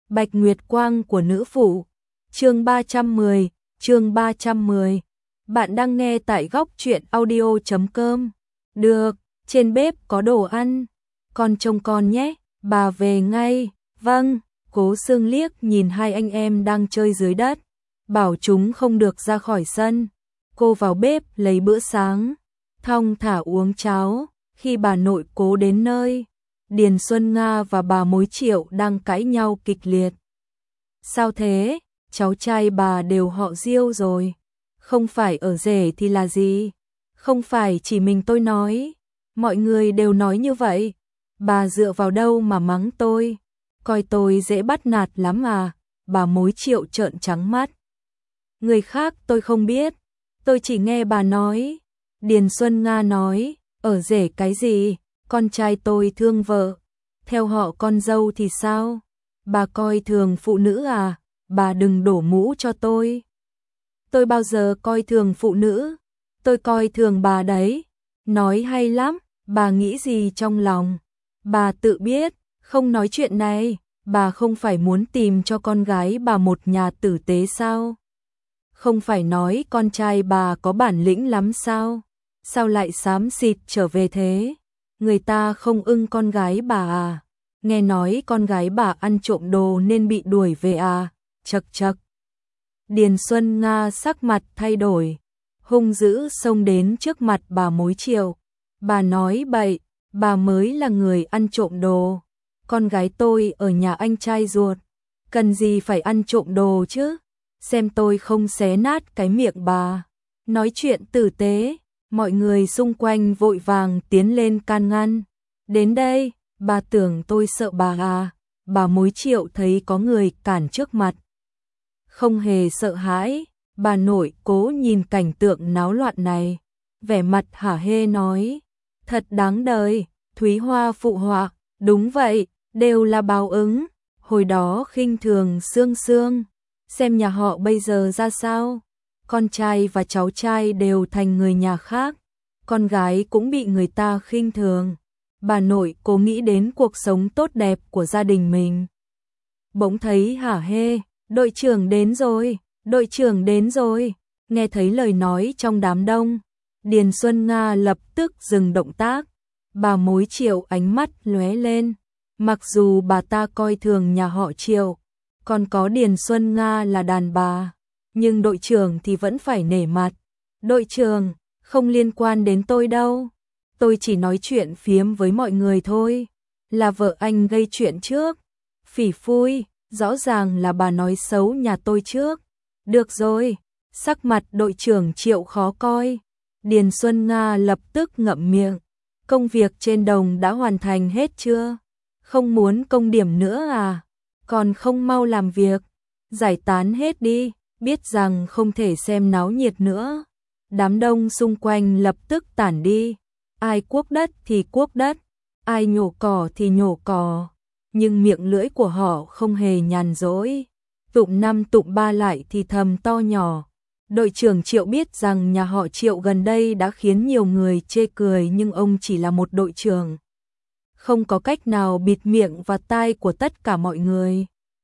Bạch Nguyệt Quang của nữ phụ. Chương 310. Bạn đang nghe tại góc truyện audio.com. Được, trên bếp có đồ ăn. Con trông con nhé, bà về ngay. Vâng, Cố Sương liếc nhìn hai anh em đang chơi dưới đất, bảo chúng không được ra khỏi sân. Cô vào bếp lấy bữa sáng, thong thả uống cháo. Khi bà nội Cố đến nơi, Điền Xuân Nga và bà Mối Triệu đang cãi nhau kịch liệt. Sao thế? Cháu trai bà đều họ Diêu rồi. Không phải ở rể thì là gì? Không phải chỉ mình tôi nói. Mọi người đều nói như vậy. Bà dựa vào đâu mà mắng tôi? Coi tôi dễ bắt nạt lắm à? Bà Mối Triệu trợn trắng mắt. Người khác tôi không biết. Tôi chỉ nghe bà nói. Điền Xuân Nga nói, ở rể cái gì? Con trai tôi thương vợ. Theo họ con dâu thì sao? Bà coi thường phụ nữ à? Bà đừng đổ mũ cho tôi. Tôi bao giờ coi thường phụ nữ? Tôi coi thường bà đấy. Nói hay lắm, bà nghĩ gì trong lòng? Bà tự biết, không nói chuyện này. Bà không phải muốn tìm cho con gái bà một nhà tử tế sao? Không phải nói con trai bà có bản lĩnh lắm sao? Sao lại xám xịt trở về thế? Người ta không ưng con gái bà à? Nghe nói con gái bà ăn trộm đồ nên bị đuổi về à? Chậc chậc. Điền Xuân Nga sắc mặt thay đổi, hung dữ xông đến trước mặt bà Mối Triệu. Bà nói bậy, bà mới là người ăn trộm đồ. Con gái tôi ở nhà anh trai ruột, cần gì phải ăn trộm đồ chứ? Xem tôi không xé nát cái miệng bà. Nói chuyện tử tế. Mọi người xung quanh vội vàng tiến lên can ngăn. Đến đây, bà tưởng tôi sợ bà à? Bà Mối Triệu thấy có người cản trước mặt, không hề sợ hãi. Bà nội Cố nhìn cảnh tượng náo loạn này, vẻ mặt hả hê nói, thật đáng đời. Thúy Hoa phụ họa, đúng vậy, đều là báo ứng. Hồi đó khinh thường Sương Sương, xem nhà họ bây giờ ra sao. Con trai và cháu trai đều thành người nhà khác, con gái cũng bị người ta khinh thường. Bà nội Cố nghĩ đến cuộc sống tốt đẹp của gia đình mình, bỗng thấy hả hê. Đội trưởng đến rồi, đội trưởng đến rồi. Nghe thấy lời nói trong đám đông, Điền Xuân Nga lập tức dừng động tác. Bà Mối Triệu ánh mắt lóe lên. Mặc dù bà ta coi thường nhà họ Triệu, còn có Điền Xuân Nga là đàn bà, nhưng đội trưởng thì vẫn phải nể mặt. Đội trưởng, không liên quan đến tôi đâu. Tôi chỉ nói chuyện phiếm với mọi người thôi. Là vợ anh gây chuyện trước. Phỉ phui, rõ ràng là bà nói xấu nhà tôi trước. Được rồi, sắc mặt đội trưởng Triệu khó coi. Điền Xuân Nga lập tức ngậm miệng. Công việc trên đồng đã hoàn thành hết chưa? Không muốn công điểm nữa à? Còn không mau làm việc, giải tán hết đi, biết rằng không thể xem náo nhiệt nữa. Đám đông xung quanh lập tức tản đi. Ai cuốc đất thì cuốc đất, ai nhổ cỏ thì nhổ cỏ. Nhưng miệng lưỡi của họ không hề nhàn rỗi. Tụng năm tụng ba lại thì thầm to nhỏ. Đội trưởng Triệu biết rằng nhà họ Triệu gần đây đã khiến nhiều người chê cười, nhưng ông chỉ là một đội trưởng, không có cách nào bịt miệng và tai của tất cả mọi người.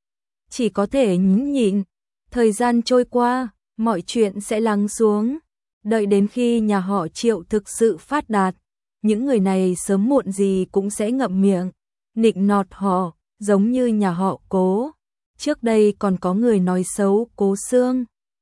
Chỉ có thể nhẫn nhịn. Thời gian trôi qua, mọi chuyện sẽ lắng xuống. Đợi đến khi nhà họ Triệu thực sự phát đạt, những người này sớm muộn gì cũng sẽ ngậm miệng, nịnh nọt họ, giống như nhà họ Cố. Trước đây còn có người nói xấu Cố Sương.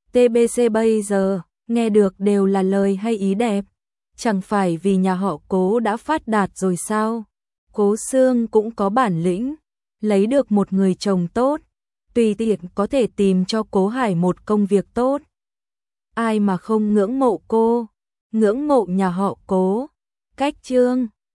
TBC bây giờ, nghe được đều là lời hay ý đẹp. Chẳng phải vì nhà họ Cố đã phát đạt rồi sao? Cố Sương cũng có bản lĩnh, lấy được một người chồng tốt, tùy tiện có thể tìm cho Cố Hải một công việc tốt. Ai mà không ngưỡng mộ cô, ngưỡng mộ nhà họ Cố. Cách chương